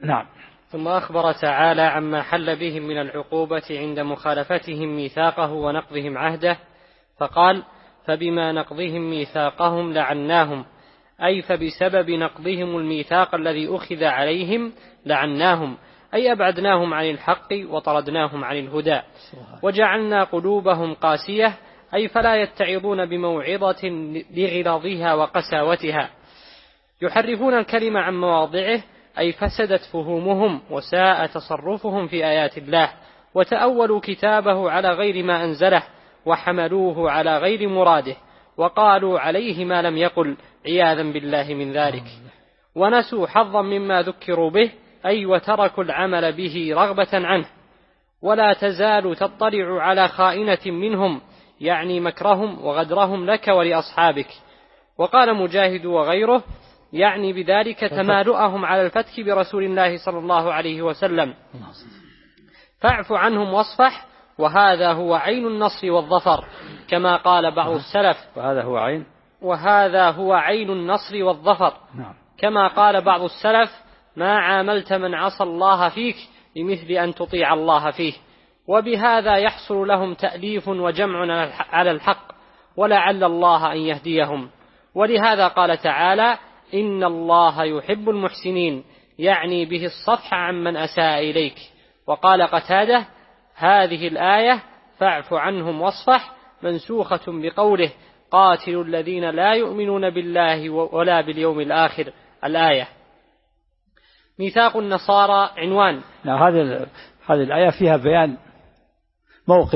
نعم. ثم أخبر تعالى عما حل بهم من العقوبة عند مخالفتهم ميثاقه ونقضهم عهده، فقال: فبما نقضهم ميثاقهم لعناهم، أي فبسبب نقضهم الميثاق الذي أخذ عليهم لعناهم، أي أبعدناهم عن الحق وطردناهم عن الهدى، وجعلنا قلوبهم قاسية، أي فلا يتعظون بموعظة لغلاظها وقساوتها، يحرفون الكلم عن مواضعه، أي فسدت فهومهم وساء تصرفهم في آيات الله، وتأولوا كتابه على غير ما أنزله، وحملوه على غير مراده، وقالوا عليه ما لم يقل، عياذا بالله من ذلك، ونسوا حظا مما ذكروا به، أي وتركوا العمل به رغبة عنه. ولا تزال تطلع على خائنة منهم، يعني مكرهم وغدرهم لك ولأصحابك. وقال مجاهد وغيره يعني بذلك تمالؤهم على الفتك برسول الله صلى الله عليه وسلم، فاعف عنهم واصفح، وهذا هو عين النصر والظفر، كما قال بعض السلف. وهذا هو عين النصر والظفر، كما قال بعض السلف: ما عاملت من عصى الله فيك بمثل أن تطيع الله فيه. وبهذا يحصل لهم تأليف وجمع على الحق، ولعل الله أن يهديهم. ولهذا قال تعالى: إن الله يحب المحسنين، يعني به الصفح عمن أساء إليك. وقال قتادة: هذه الآية فاعف عنهم واصفح منسوخة بقوله: قاتلوا الذين لا يؤمنون بالله ولا باليوم الآخر، الآية. ميثاق النصارى عنوان. هذه الآية فيها بيان موقف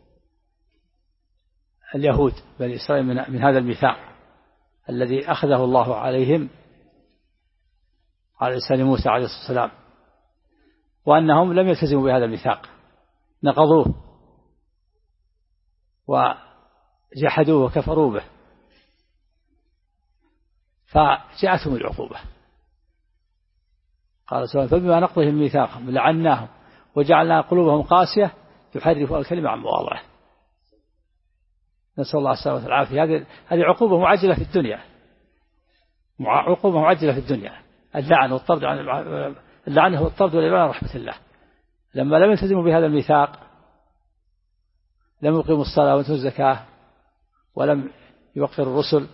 اليهود بني إسرائيل من هذا الميثاق الذي أخذه الله عليهم على لسان موسى عليه الصلاة والسلام، وأنهم لم يلتزموا بهذا الميثاق، نقضوه وجحدوه وكفروا به، فجاءتهم العقوبة. قال سبحانه: فبما نقضهم ميثاقهم لعناهم وجعلنا قلوبهم قاسية يحرفون الكلمة عن مواضعه. نسأل الله السلامة والعافية. هذه عقوبة معجلة في الدنيا، عقوبة معجلة في الدنيا، اللعن والطرد اللعنة والطرد والإبعاد عن رحمة الله. لما لم يلتزموا بهذا الميثاق لم يقيموا الصلاة ويؤتوا الزكاة ولم يوقروا الرسل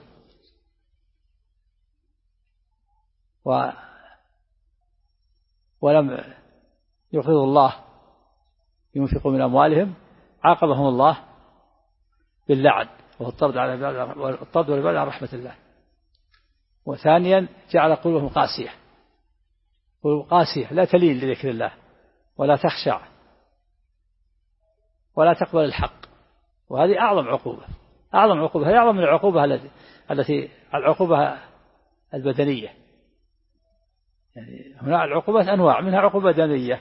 ولم يقرضوا الله ينفقوا من أموالهم، عاقبهم الله باللعن والطرد والإبعاد عن رحمة الله. وثانيا جعل قلوبهم قاسية، قلوب قاسية لا تلين لذكر الله ولا تخشع ولا تقبل الحق، وهذه أعظم عقوبة. هذه أعظم من العقوبة التي العقوبة البدنية. يعني هنا العقوبات أنواع، منها عقوبة بدنية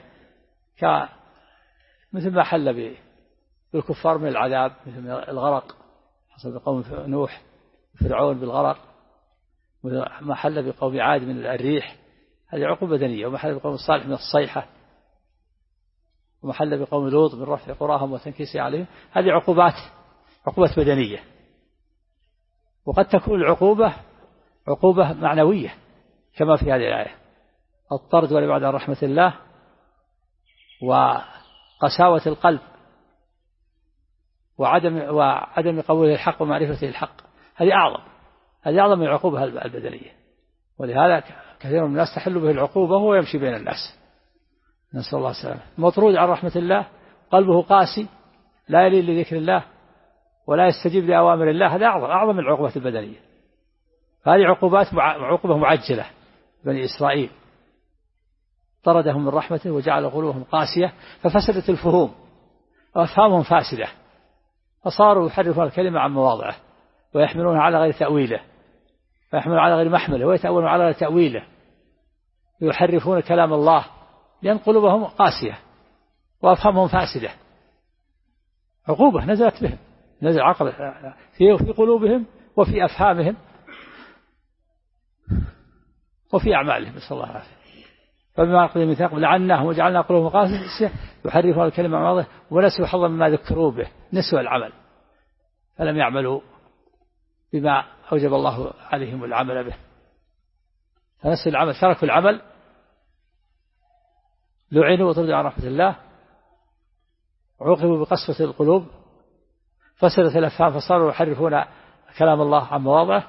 مثل ما حل بالكفار من العذاب، مثل الغرق حصل بقوم نوح وفرعون بالغرق، وما حل بقوم عاد من الريح، هذه عقوبة بدنية. وما حل بقوم الصالح من الصيحة، وما حل بقوم لوط من رفع قراهم وتنكيس عليهم، هذه عقوبات بدنية. وقد تكون العقوبة عقوبة معنوية كما في هذه الآية: الطرد والإبعاد عن رحمة الله وقساوة القلب وعدم قبول الحق ومعرفة الحق. هذه أعظم من العقوبة البدنية. ولهذا كثير من الناس تحل به العقوبة وهو يمشي بين الناس، نسأل الله السلامة. مطرود عن رحمة الله، قلبه قاسي، لا يلين لذكر الله ولا يستجيب لأوامر الله، هذا أعظم من العقوبة البدنية. هذه عقوبة معجلة بني إسرائيل، طردهم من رحمته وجعل قلوبهم قاسية، ففسدت الفهوم وأفهامهم فاسدة، فصاروا يحرفون الكلمة عن مواضعه ويحملونها على غير تأويله، ويحملون على غير محمله ويتأولون على غير تأويله، ويحرفون كلام الله لأن قلوبهم قاسية وأفهامهم فاسدة. عقوبة نزلت بهم، نزل عقبة في قلوبهم وفي أفهامهم وفي أعمالهم، نسأل الله العافية. فبما نقضهم ميثاقهم لعناهم وجعلنا قلوبهم قاسية يحرفون الكلمة عن مواضعه ونسوا حظا مما ذكروا به، نسوا العمل فلم يعملوا بما أوجب الله عليهم العمل به، فنسوا العمل، تركوا العمل لعنوا وطردوا عن رحمة الله، عوقبوا بقسوة القلوب، فسدت الأفهام فصاروا يحرفون كلام الله عن مواضعه،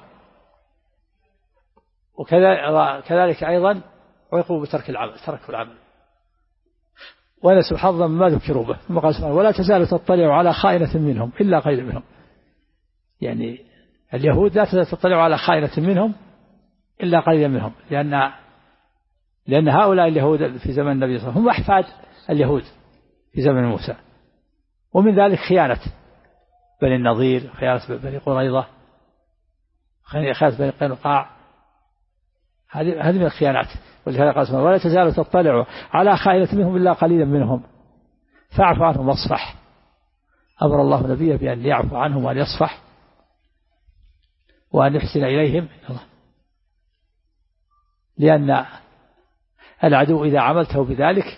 وكذلك أيضا عوقبوا بترك العمل، تركوا العمل، ونسوا حظا مما ذكروا به. ثم قال سبحانه: ولا تزال تطلع على خائنة منهم إلا قليلا منهم. يعني اليهود لا تزال تطلع على خائنة منهم إلا قليلا منهم، لأن هؤلاء اليهود في زمن النبي صلى الله عليه وسلم هم أحفاد اليهود في زمن موسى، ومن ذلك خيانة بني النضير، خيانة بني قريظة، خيانة بني قينقاع، هذه من الخيانات. ولهذا قال سبحانه: ولا تزال تطلع على خائنة منهم إلا قليلا منهم فاعف عنهم واصفح. أمر الله نبيه بأن يعفو عنهم وأن يصفح وأن يحسن إليهم، لأن العدو إذا عملته بذلك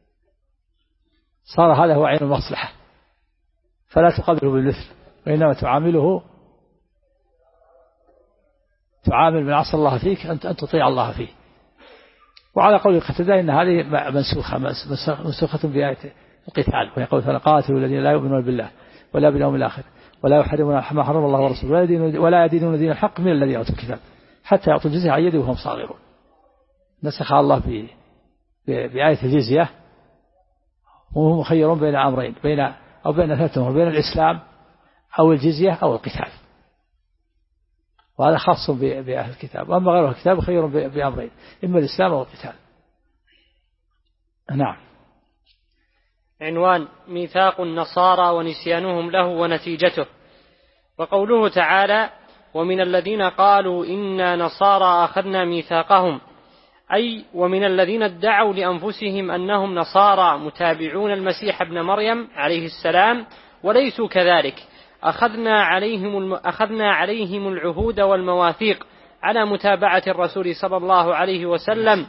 صار هذا هو عين المصلحة، فلا تقابله بالمثل، وإنما تعامل من عصى الله فيك أن تطيع الله فيه. وعلى قول القتادة إن هذه منسوخة بآية القتال، وهي قول: فقاتلوا الذين لا يؤمنون بالله ولا باليوم الآخر ولا يحرمون ما حرم الله ورسوله ولا يدينون دين الحق من الذين أوتوا الكتاب حتى يعطوا الجزية عن يد وهم صاغرون. نسخ الله بآية الجزية، وهم مخيرون بين أمرين، بين ثلاثة أمور: بين الإسلام أو الجزية أو القتال، وهذا خاص بأهل الكتاب. وأما غير الكتاب خير بأمرين: إما الإسلام أو القتال. نعم. عنوان: ميثاق النصارى ونسيانهم له ونتيجته. وقوله تعالى: ومن الذين قالوا إنا نصارى أخذنا ميثاقهم، أي ومن الذين ادعوا لأنفسهم أنهم نصارى متابعون المسيح ابن مريم عليه السلام وليسوا كذلك، أخذنا عليهم العهود والمواثيق على متابعة الرسول صلى الله عليه وسلم.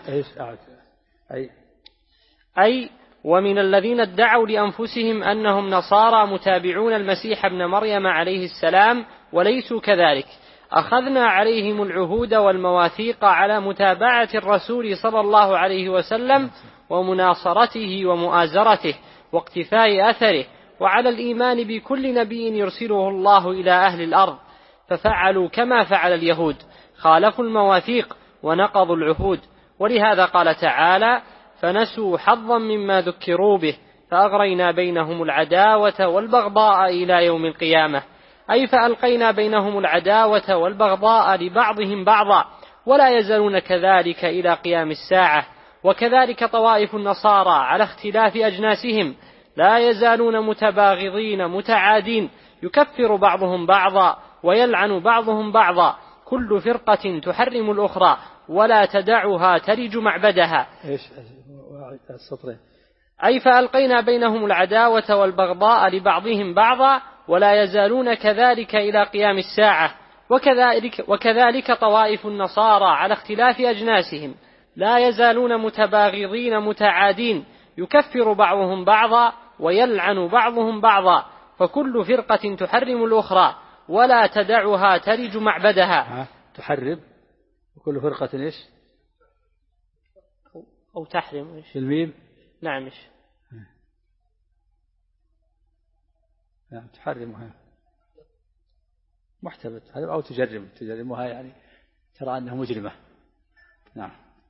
أي ومن الذين ادعوا لأنفسهم أنهم نصارى متابعون المسيح ابن مريم عليه السلام وليسوا كذلك، أخذنا عليهم العهود والمواثيق على متابعة الرسول صلى الله عليه وسلم ومناصرته ومؤازرته واقتفاء أثره، وعلى الإيمان بكل نبي يرسله الله إلى أهل الأرض، ففعلوا كما فعل اليهود، خالفوا المواثيق ونقضوا العهود. ولهذا قال تعالى: فنسوا حظا مما ذكروا به فأغرينا بينهم العداوة والبغضاء إلى يوم القيامة، أي فألقينا بينهم العداوة والبغضاء لبعضهم بعضا ولا يزالون كذلك إلى قيام الساعة. وكذلك طوائف النصارى على اختلاف أجناسهم لا يزالون متباغضين متعادين، يكفر بعضهم بعضا ويلعن بعضهم بعضا، كل فرقة تحرم الأخرى ولا تدعها ترج معبدها. أي فألقينا بينهم العداوة والبغضاء لبعضهم بعضا ولا يزالون كذلك إلى قيام الساعة. وكذلك طوائف النصارى على اختلاف أجناسهم لا يزالون متباغضين متعادين، يكفر بعضهم بعضا ويلعن بعضهم بعضا، فكل فرقة تحرم الأخرى ولا تدعها ترج معبدها. تحرم وكل فرقة إيش؟ أو تحرم إيش؟ الميم. نعم إيش؟ نعم تحرمها محتمل أو تجرمها، يعني ترى أنها مجرمة. نعم.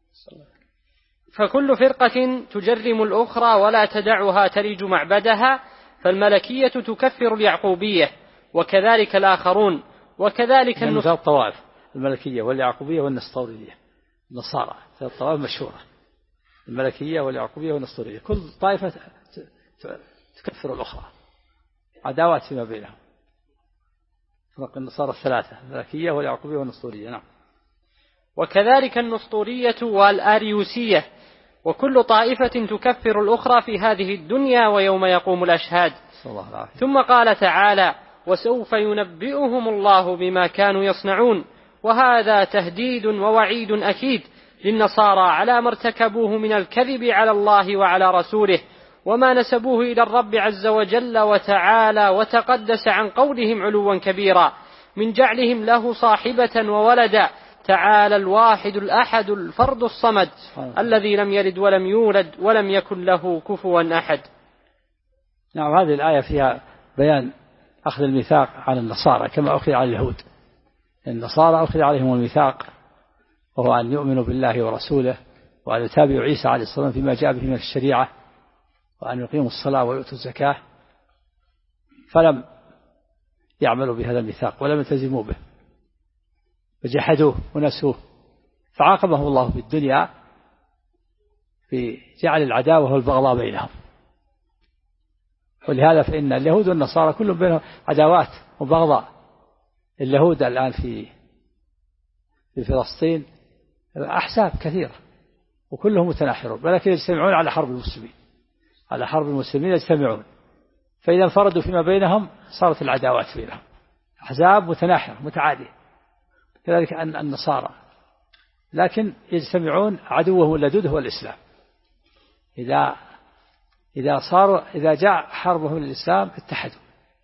فكل فرقة تجرم الأخرى ولا تدعها ترج معبدها، فالملكية تكفر اليعقوبية وكذلك الآخرون. وكذلك ثلاث طوائف: الملكية واليعقوبية والنسطورية. النصارى ثلاث طوائف مشهورة: الملكية واليعقوبية والنسطورية. كل طائفة تكفر الأخرى، عداوات فيما بينهم. فرق النصارى الثلاثة: الملكية واليعقوبية والنسطورية. نعم. وكذلك النسطورية والآريوسية، وكل طائفة تكفر الأخرى في هذه الدنيا ويوم يقوم الأشهاد. ثم قال تعالى: وسوف ينبئهم الله بما كانوا يصنعون. وهذا تهديد ووعيد أكيد للنصارى على ما ارتكبوه من الكذب على الله وعلى رسوله، وما نسبوه إلى الرب عز وجل وتعالى وتقدس عن قولهم علوا كبيرا، من جعلهم له صاحبة وولدا، تعالى الواحد الأحد الفرد الصمد الذي لم يلد ولم يولد ولم يكن له كفوا أحد. نعم، هذه الآية فيها بيان أخذ الميثاق على النصارى كما أخذ على اليهود. النصارى أخذ عليهم الميثاق وهو أن يؤمنوا بالله ورسوله وأن يتابعوا عيسى عليه الصلاة والسلام فيما جاء به من الشريعة وأن يقيموا الصلاة ويؤتوا الزكاة، فلم يعملوا بهذا الميثاق ولم يلتزموا به وجحدوه ونسوه، فعاقبهم الله في الدنيا بجعل العداوة والبغضاء بينهم. ولهذا فإن اليهود والنصارى كلهم بينهم عداوات وبغضاء. اليهود الآن في فلسطين أحزاب كثيرة وكلهم متناحرون، ولكن يجتمعون على حرب المسلمين، على حرب المسلمين يجتمعون، فإذا انفردوا فيما بينهم صارت العداوات بينهم، أحزاب متناحرة متعادية. كذلك أن النصارى، لكن يجتمعون عدوهم اللدود هو الإسلام. إذا جاء حربهم للإسلام اتحدوا،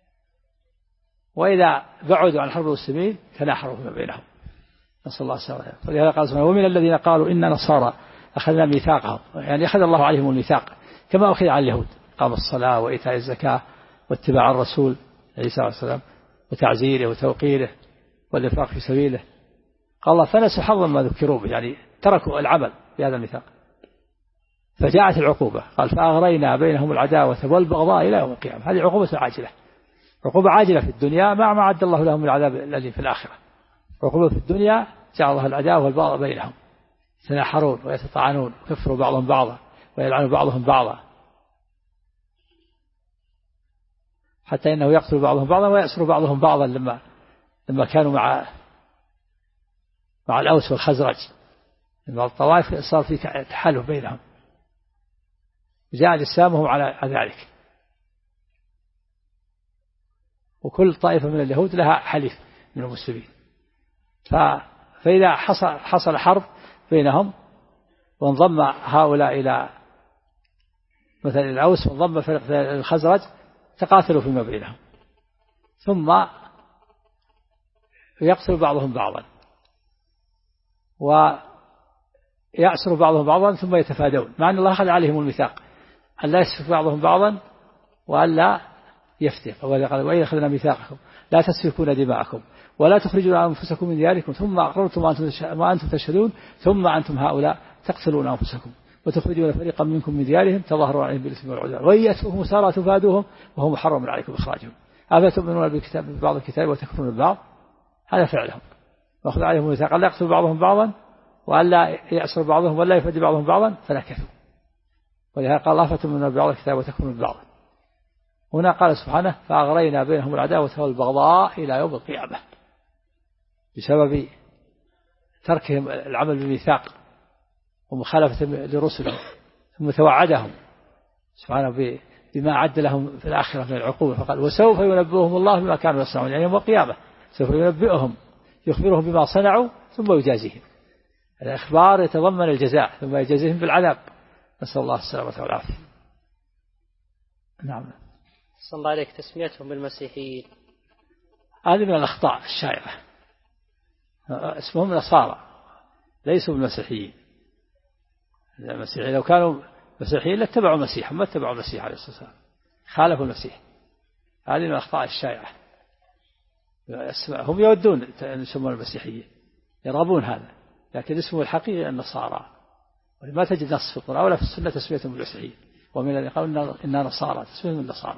وإذا بعدوا عن حرب المسلمين تناحروا فيما بينهم، نسأل الله السلامة. ولهذا قال سبحانه: ومن الذين قالوا إن نصارى أخذنا ميثاقهم، يعني أخذ الله عليهم الميثاق كما أخذ على اليهود، قام الصلاة وإيتاء الزكاة واتباع الرسول عيسى عليه السلام وتعزيره وتوقيره والإنفاق في سبيله. قال الله: فنسوا حظا ما ذكروا به، يعني تركوا العمل بهذا الميثاق. فجاءت العقوبة، قال: فأغرينا بينهم العداوة والبغضاء إلى يوم القيامة. هذه عقوبة عاجلة، عقوبة عاجلة في الدنيا مع ما عد الله لهم من العذاب الذي في الآخرة. عقوبة في الدنيا جعل الله العداوة والبغضاء بينهم، يتناحرون ويتطعنون ويكفروا بعضهم بعضا ويلعن بعضهم بعضا، حتى إنه يقتل بعضهم بعضا ويأسر بعضهم بعضا لما كانوا مع الأوس والخزرج، لما الطوائف صار في تحالف بينهم، جاء الإسلام وهم على ذلك. وكل طائفة من اليهود لها حليف من المسلمين، فإذا حصل حرب بينهم وانضم هؤلاء إلى مثلا الأوس وانضم فريق الخزرج تقاتلوا فيما بينهم، ثم يقتل بعضهم بعضا ويأسر بعضهم بعضا ثم يتفادون، مع أن الله أخذ عليهم الميثاق أن لا يسفك بعضهم بعضا وأن لا يفتق. وإذا أخذنا ميثاقكم لا تسفكون دماءكم ولا تخرجون أنفسكم من دياركم ثم أقررتم وأنتم تشهدون ثم أنتم هؤلاء تقتلون أنفسكم وتخرجون فريقا منكم من ديارهم تظاهرون عليهم بالإثم والعدوان وإن يأتوكم أسارى تفادوهم وهو محرم عليكم إخراجهم أفتؤمنون ببعض الكتاب وتكفرون ببعض. هذا فعلهم، وأخذ عليهم الميثاق ألا يقتل بعضهم بعضا وألا يأسر بعضهم ولا يفدي بعضهم بعضا فنكثوا. ولهذا قال: أفتؤمنون ببعض الكتاب وتكفرون ببعض. هنا قال سبحانه: فأغرينا بينهم العداوة والبغضاء إلى يوم القيامة، بسبب تركهم العمل بالميثاق ومخالفة لرسلهم، ثم توعدهم سبحانه بما عد لهم في الآخرة من العقوبة، فقال: وسوف ينبئهم الله بما كانوا يصنعون، يعني يوم القيامة سوف ينبئهم، يخبرهم بما صنعوا ثم يجازيهم. الإخبار يتضمن الجزاء ثم يجازيهم بالعذاب، نسأل الله السلامة والعافية. نعم. صلى الله عليك. تسميتهم بالمسيحيين هذه من الأخطاء الشائعة، اسمهم نصارى ليسوا بالمسيحيين. المسيحيين لو كانوا مسيحيين لاتبعوا المسيح، ما اتبعوا المسيح عليه الصلاة والسلام، خالفوا المسيح. هذه من الأخطاء الشائعة. هم يودون أن يسمون المسيحيين، يرغبون هذا، لكن اسمه الحقيقي النصارى، وما تجد نص في القرآن ولا في السنة تسميتهم بالمسيحيين. ومن الذين قالوا إننا نصارى تسميهم النصارى،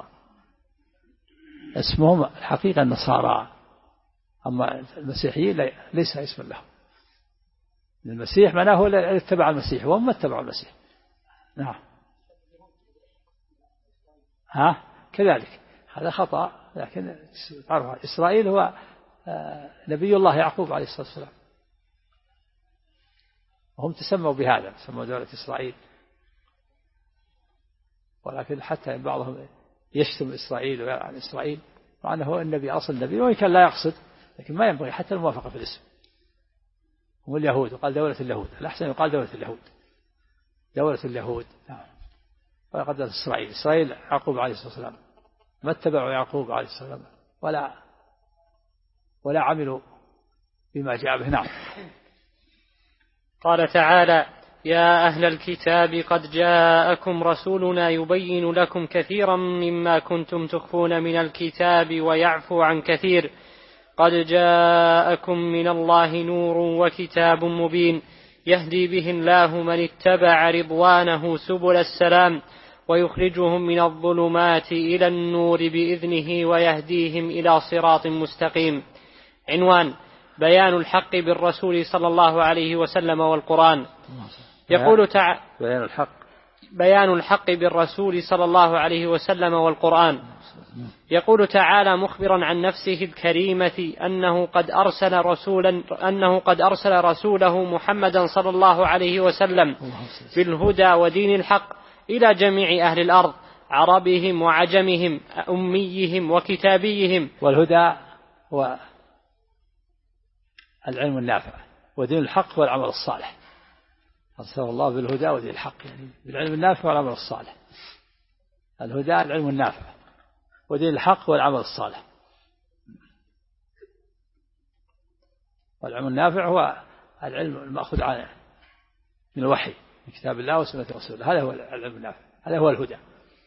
اسمهم الحقيقة النصارى. أما المسيحيين ليس اسم لهم. المسيح معناه هو الذي اتبع المسيح وهم اتبعوا المسيح. نعم. كذلك هذا خطأ، لكن إسرائيل هو نبي الله يعقوب عليه الصلاة والسلام، وهم تسموا بهذا، سموا دولة إسرائيل. ولكن حتى بعضهم يشتم إسرائيل ويلعن إسرائيل مع أنه النبي أصل النبي، وإن كان لا يقصد، لكن ما ينبغي حتى الموافقة في الاسم. هم اليهود، وقال دولة اليهود، الأحسن يقال دولة اليهود، دولة اليهود. ولقد إسرائيل يعقوب عليه الصلاة والسلام، ما اتبعوا يعقوب عليه الصلاة والسلام ولا عملوا بما جاء به. نعم. قال تعالى: يا أهل الكتاب قد جاءكم رسولنا يبين لكم كثيرا مما كنتم تخفون من الكتاب ويعفو عن كثير قد جاءكم من الله نور وكتاب مبين يهدي به الله من اتبع رضوانه سبل السلام ويخرجهم من الظلمات إلى النور بإذنه ويهديهم إلى صراط مستقيم. عنوان: بيان الحق بالرسول صلى الله عليه وسلم والقرآن. يقول تعالى: بيان الحق بالرسول صلى الله عليه وسلم والقرآن. يقول تعالى مخبرا عن نفسه الكريمة أنه قد أرسل رسوله محمدا صلى الله عليه وسلم بالهدى ودين الحق إلى جميع أهل الأرض، عربهم وعجمهم، أميهم وكتابيهم. والهدى هو العلم النافع، ودين الحق هو العمل الصالح. أرسل الله بالهدى ودين الحق، يعني بالعلم النافع والعمل الصالح. الهدى العلم النافع، ودين الحق هو العمل الصالح. والعلم النافع هو العلم المأخوذ عنه من الوحي من كتاب الله وسنة رسوله، هذا هو العلم النافع، هذا هو الهدى.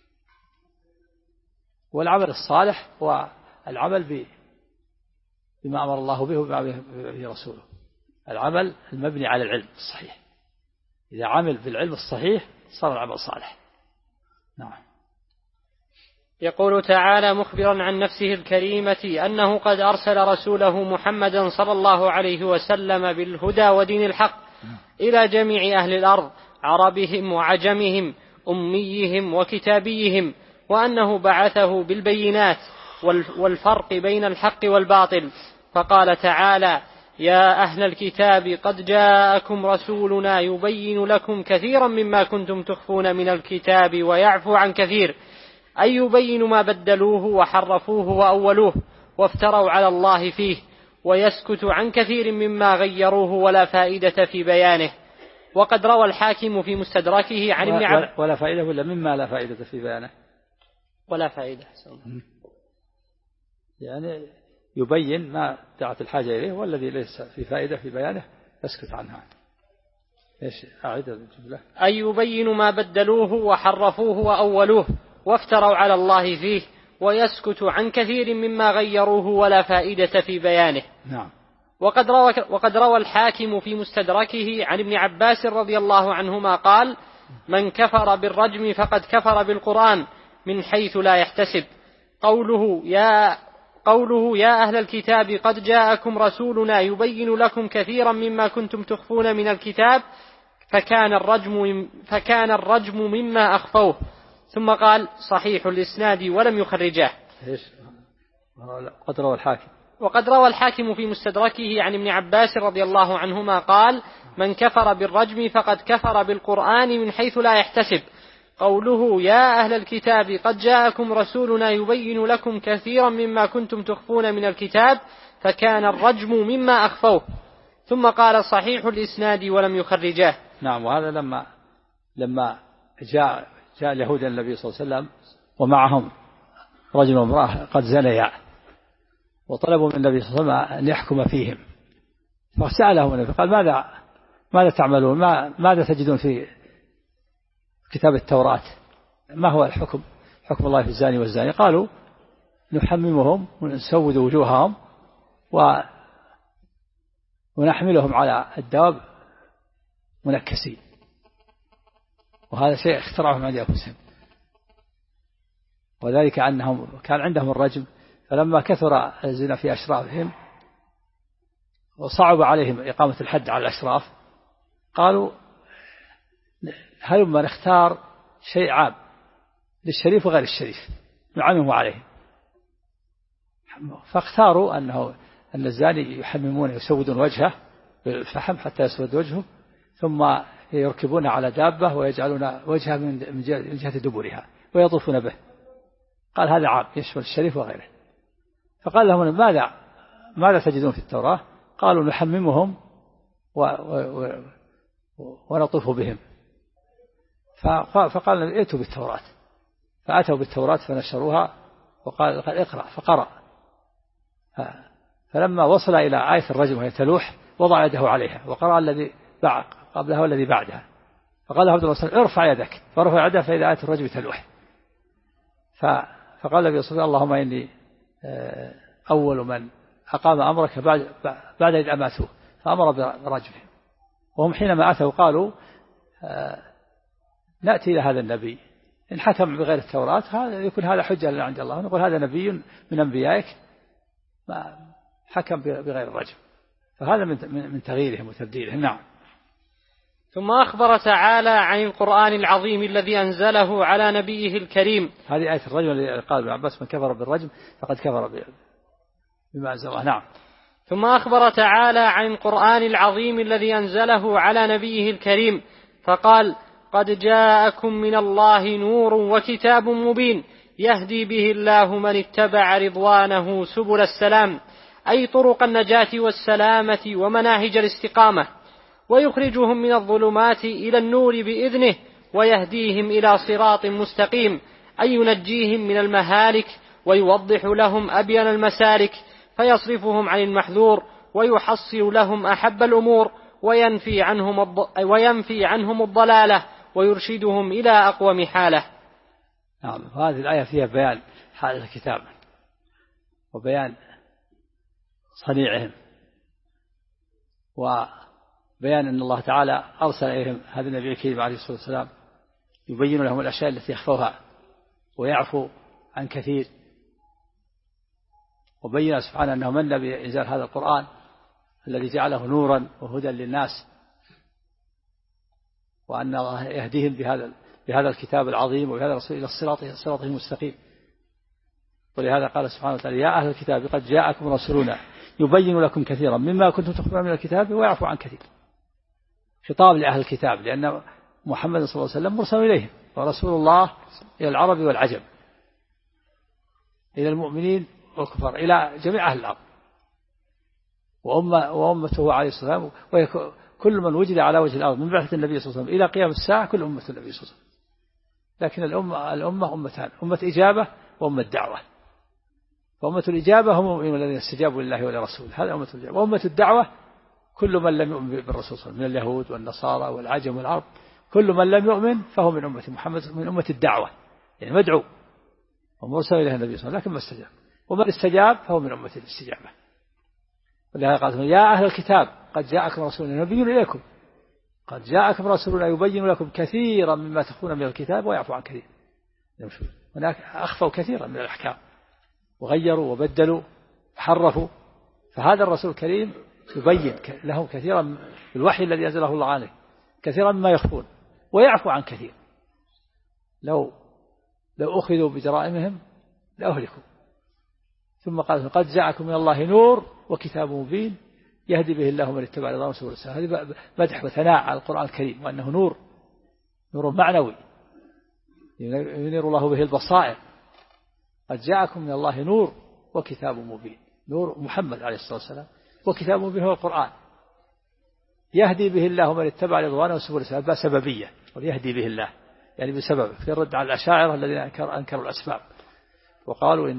والعمل الصالح هو العمل بما أمر الله به وبما به رسوله، العمل المبني على العلم الصحيح. إذا عمل بالعلم الصحيح صار العمل صالح. نعم. يقول تعالى مخبرا عن نفسه الكريمة أنه قد أرسل رسوله محمدا صلى الله عليه وسلم بالهدى ودين الحق إلى جميع أهل الأرض، عربهم وعجمهم، أميهم وكتابيهم، وأنه بعثه بالبينات والفرق بين الحق والباطل. فقال تعالى: يا أهل الكتاب قد جاءكم رسولنا يبين لكم كثيرا مما كنتم تخفون من الكتاب ويعفو عن كثير، أي يبين ما بدلوه وحرفوه وأولوه وافتروا على الله فيه، ويسكت عن كثير مما غيروه ولا فائدة في بيانه. وقد روى الحاكم في مستدركه عن ابن عباس ولا فائدة ولا مما لا فائدة في بيانه، ولا فائدة يعني يبين ما دعت الحاجة إليه، والذي ليس في فائدة في بيانه يسكت عنها. إيش أعيد الجملة؟ أي يبين ما بدلوه وحرفوه وأولوه وافتروا على الله فيه، ويسكت عن كثير مما غيروه ولا فائدة في بيانه. نعم. وقد روى الحاكم في مستدركه عن ابن عباس رضي الله عنهما قال: من كفر بالرجم فقد كفر بالقرآن من حيث لا يحتسب. قوله يا أهل الكتاب قد جاءكم رسولنا يبين لكم كثيرا مما كنتم تخفون من الكتاب، فكان الرجم مما أخفوه. ثم قال: صحيح الإسناد ولم يخرجه. وقد روى الحاكم في مستدركه عن ابن عباس رضي الله عنهما قال: من كفر بالرجم فقد كفر بالقرآن من حيث لا يحتسب. قوله يا أهل الكتاب قد جاءكم رسولنا يبين لكم كثيرا مما كنتم تخفون من الكتاب، فكان الرجم مما أخفوه. ثم قال: صحيح الإسناد ولم يخرجه. نعم. وهذا لما جاء اليهود النبي صلى الله عليه وسلم ومعهم رجل وامرأة قد زنيا، وطلبوا من النبي صلى الله عليه وسلم أن يحكم فيهم، فسألهم النبي قال: ماذا تعملون؟ ماذا تجدون في كتاب التوراة؟ ما هو الحكم الله في الزاني والزاني؟ قالوا: نحممهم ونسود وجوههم ونحملهم على الدواب منكسين. وهذا شيء اخترعه من عند أنفسهم، وذلك أنهم كان عندهم الرجم، فلما كثر الزنا في أشرافهم وصعب عليهم إقامة الحد على الأشراف، قالوا: هلما نختار شيء عام للشريف وغير الشريف نعممه عليه. فاختاروا أن الزاني يحممون يسودون وجهه بالفحم حتى يسود وجهه، ثم يركبون على دابة ويجعلون وجهها من جهة دبرها ويطوفون به. قال: هذا عام يشمل الشريف وغيره. فقال لهم: ماذا تجدون في التوراة؟ قالوا: نحممهم ونطوف بهم. فقال: ائتوا بالتوراة. فأتوا بالتوراة فنشروها، وقال: اقرأ. فقرأ، فلما وصل إلى آية الرجم وهي تلوح وضع يده عليها وقرأ الذي بعق، قبلها والذي بعدها. فقال عبد الله صلى الله عليه وسلم ارفع يدك، فرفع يده فإذا آية الرجم تلوح. فقال النبي صلى الله عليه وسلم اللهم إني أول من أقام أمرك بعد إذ أماتوه، فأمر برجمه. وهم حينما أتوا قالوا نأتي إلى هذا النبي إن حكم بغير التوراة هذا يكون هذا حجة لنا عند الله، نقول هذا نبي من أنبيائك ما حكم بغير الرجم. فهذا من تغييرهم وتبديلهم. نعم. ثم أخبر تعالى عن القرآن العظيم الذي أنزله على نبيه الكريم. هذه آية الرجم اللي قال ابن عباس من كفر بالرجم فقد كفر بما أنزل الله. نعم. ثم أخبر تعالى عن القرآن العظيم الذي أنزله على نبيه الكريم فقال قد جاءكم من الله نور وكتاب مبين يهدي به الله من اتبع رضوانه سبل السلام، أي طرق النجاة والسلامة ومناهج الاستقامة، ويخرجهم من الظلمات إلى النور بإذنه ويهديهم إلى صراط مستقيم، أي ينجيهم من المهالك ويوضح لهم أبين المسالك، فيصرفهم عن المحذور ويحصل لهم أحب الأمور وينفي عنهم الضلالة ويرشدهم إلى أقوم حالة. نعم. هذه الآية فيها بيان حال الكتاب وبيان صنيعهم وبيان أن الله تعالى أرسل إليهم هذا النبي الكريم عليه الصلاة والسلام يبين لهم الأشياء التي يخفوها ويعفو عن كثير، وبين سبحانه أنه من بإنزال هذا القرآن الذي جعله نورا وهدى للناس، وأن الله يهديهم بهذا الكتاب العظيم وبهذا الرسول إلى الصراط المستقيم. ولهذا قال سبحانه وتعالى يا أهل الكتاب قد جاءكم رسولنا يبين لكم كثيرا مما كنتم تخفون من الكتاب ويعفو عن كثير. خطاب لأهل الكتاب لأن محمد صلى الله عليه وسلم مرسل إليهم ورسول الله إلى العرب والعجم، إلى المؤمنين والكفار، إلى جميع أهل الأرض، وأمته عليه الصلاة والسلام، كل من وجد على وجه الأرض من بعثة النبي صلى الله عليه وسلم إلى قيام الساعة كل أمة النبي صلى الله عليه وسلم. لكن الأمة أمتان، أمة إجابة وأمة دعوة. فأمة الإجابة هم الذين استجابوا لله ولرسوله، هذا أمة الإجابة. وأمة الدعوة كل من لم يؤمن بالرسول صلى الله عليه وسلم من اليهود والنصارى والعجم والعرب، كل من لم يؤمن فهو من أمة محمد، من أمة الدعوة، يعني مدعو ومرسل إليه النبي صلى الله عليه وسلم لكن ما استجاب، ومن استجاب فهو من أمة الاستجابة. ولهذا قال يا أهل الكتاب قد جاءكم رسولنا يبين إليكم، قد جاءكم رسولنا يبين لكم كثيرا مما تخفون من الكتاب ويعفو عن كثير. هناك أخفوا كثيرا من الأحكام وغيروا وبدلوا وحرفوا، فهذا الرسول الكريم يبين لهم كثيرا بالوحي الذي أنزله الله عليه كثيرا مما يخفون ويعفو عن كثير. لو أخذوا بجرائمهم لأهلكوا. ثم قال قد جاءكم من الله نور وكتاب مبين يهدي به الله من اتبع رضوانه سبل السلام. هذه مدح وثناء على القرآن الكريم وأنه نور معنوي ينير الله به البصائر. قد جاءكم من الله نور وكتاب مبين، نور محمد عليه الصلاة والسلام، وكتاب مبين هو القرآن يهدي به الله من اتبع رضوانه سبل السلام. سببية ويهدي به الله يعني بسبب، في الرد على الأشاعرة الذين أنكروا الأسباب وقالوا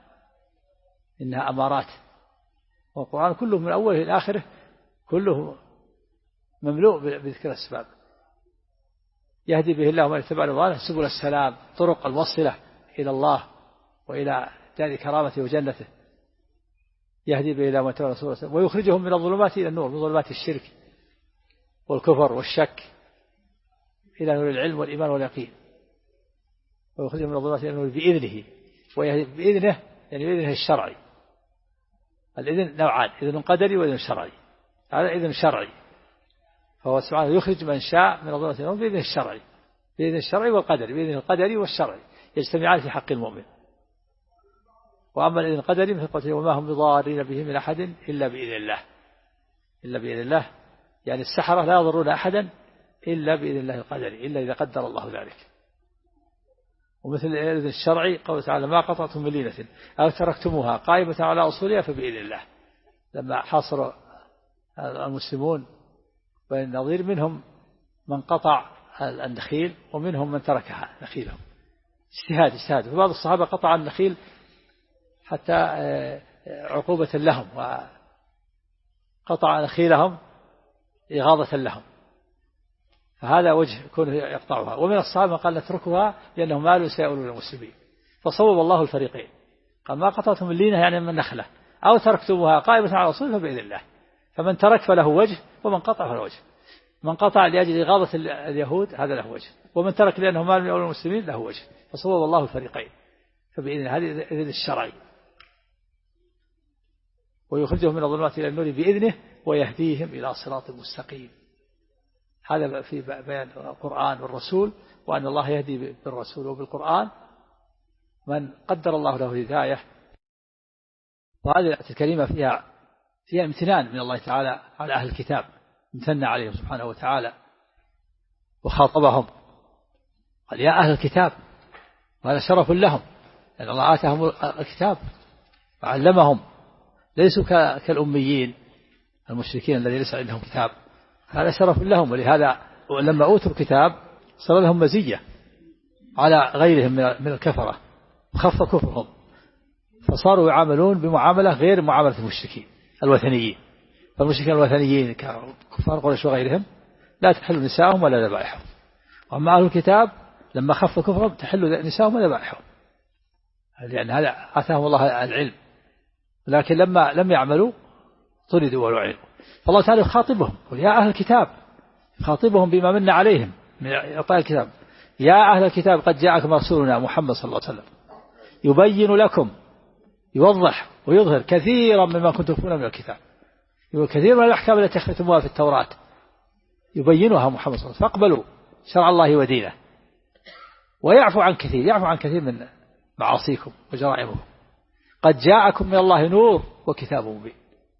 إنها أمارات. والقرآن كله من أوله إلى آخره كله مملوء بذكر الأسباب. يهدي به الله من اتبع رضوانه سبل السلام، طرق الموصلة إلى الله وإلى دار كرامته وجنته. يهدي به الله من اتبع رسول الله ويخرجهم من الظلمات إلى النور، من ظلمات الشرك والكفر والشك إلى نور العلم والإيمان واليقين. ويخرجهم من الظلمات إلى النور بإذنه، بإذنه يعني بإذنه الشرعي. الإذن نوعان، إذن قدري وإذن شرعي. هذا إذن شرعي، فهو سبحانه يخرج من شاء من الظلمات إلى النور بإذن الشرعي، بإذن الشرعي والقدري، بإذن القدري والشرعي يجتمعان في حق المؤمن. وأما الإذن القدري مثل قوله وما هم بضارين به من أحد إلا بإذن الله، إلا بإذن الله يعني السحرة لا يضرون أحدا إلا بإذن الله القدري، إلا إذا قدر الله ذلك. ومثل الإذن الشرعي قوله تعالى ما قطعتم من لينة أو تركتموها قائمة على أصولها فبإذن الله. لما حاصر المسلمون بين النظير منهم من قطع النخيل ومنهم من تركها نخيلهم، اجتهاد. فبعض الصحابة قطع النخيل حتى عقوبة لهم، وقطع نخيلهم إغاظة لهم، فهذا وجه كونه يقطعها. ومن الصحابة قال نتركها لأنه مال سيؤول المسلمين، فصوب الله الفريقين، قال ما قطعتم اللينة يعني من نخلة أو تركتموها قائمة على الأصول فبإذن الله، فمن ترك فله وجه ومن قطع فله وجه. من قطع لأجل إغاظة اليهود هذا له وجه، ومن ترك لأنه مال من أول المسلمين له وجه، فصوب الله الفريقين فبإذن هذه إذن الشرعي. ويخرجهم من الظلمات إلى النور بإذنه ويهديهم إلى صراط مستقيم. هذا في بيان القرآن والرسول، وأن الله يهدي بالرسول وبالقرآن من قدر الله له الهداية. وهذه الآية الكريمة فيها امتنان من الله تعالى على أهل الكتاب، امتن عليهم سبحانه وتعالى وخاطبهم قال يا أهل الكتاب، وهذا شرف لهم لأن الله آتاهم الكتاب وعلمهم، ليسوا كالأميين المشركين الذين ليس عندهم كتاب، هذا شرف لهم. ولهذا لما أوتوا الكتاب صار لهم مزية على غيرهم من الكفرة، خف كفرهم، فصاروا يعاملون بمعاملة غير معاملة المشركين الوثنيين. فالمشركين الوثنيين كفار قريش وغيرهم لا تحل نساءهم ولا ذبائحهم، وأما أهل الكتاب لما خف كفرهم تحل نساءهم وذبائحهم، لأن هذا آتاهم الله العلم، لكن لما لم يعملوا طردوا ولعنوا. فالله تعالى يخاطبهم يا أهل الكتاب، يخاطبهم بما من عليهم من إعطاء الكتاب. يا أهل الكتاب قد جاءكم رسولنا محمد صلى الله عليه وسلم يبين لكم، يوضح ويظهر كثيرا مما كنتم تخفون من الكتاب، كثير من الأحكام التي أخذتموها في التوراة يبينها محمد صلى الله عليه وسلم، فاقبلوا شرع الله ودينه، ويعفو عن كثير، يعفو عن كثير من معاصيكم وجرائمكم. قد جاءكم من الله نور وكتاب مبين.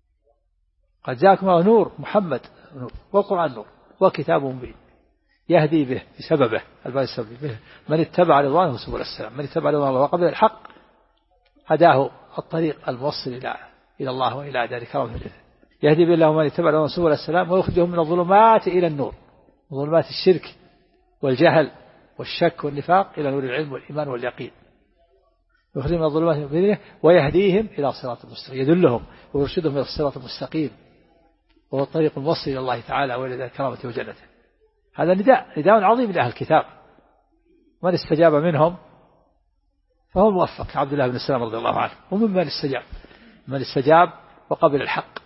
قد جاءكم من نور محمد نور، والقرآن نور وكتاب مبين يهدي به بسببه السبب به من اتبع رضوانه سبل السلام. من اتبع رضوان الله وقبل الحق هداه الطريق الموصل إلى الله وإلى دار كرامه. يهدي به الله من اتبع رضوانه سبل السلام ويخرجهم من الظلمات إلى النور، ظلمات الشرك والجهل والشك والنفاق إلى نور العلم والإيمان واليقين. يخرجهم من الظلمات بإذنه ويهديهم إلى صراط المستقيم، يدلهم ويرشدهم إلى الصراط المستقيم، وهو الطريق الموصل إلى الله تعالى وإلى دار كرامته وجنته. هذا نداء عظيم لأهل الكتاب، من استجاب منهم فهو موفق، عبد الله بن السلام رضي الله عنه، وممن استجاب وقبل الحق،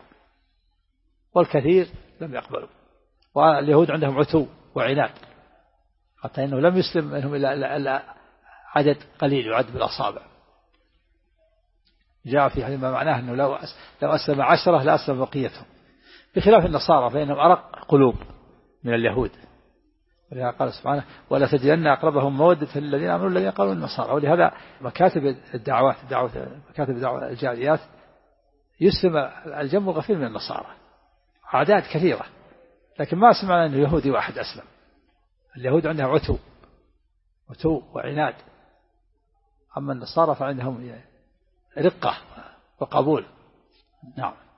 والكثير لم يقبلوا. واليهود عندهم عتو وعناد، حتى أنه لم يسلم منهم إلا عدد قليل يعد بالأصابع. جاء في حديث ما معناه أنه لو أسلم 10 لا أسلم بقيتهم، بخلاف النصارى فإنهم أرق قلوب من اليهود. ولهذا قال سبحانه ولا تجدن أقربهم مودة الذين آمنوا الذين قالوا النصارى. ولهذا مكاتب مكاتب الدعوة الجاليات يسلم الجم الغفير من النصارى، أعداد كثيرة، لكن ما سمعنا أن يهودي واحد أسلم. اليهود عندهم عتو وعناد، أما النصارى فعندهم رقة وقبول. نعم.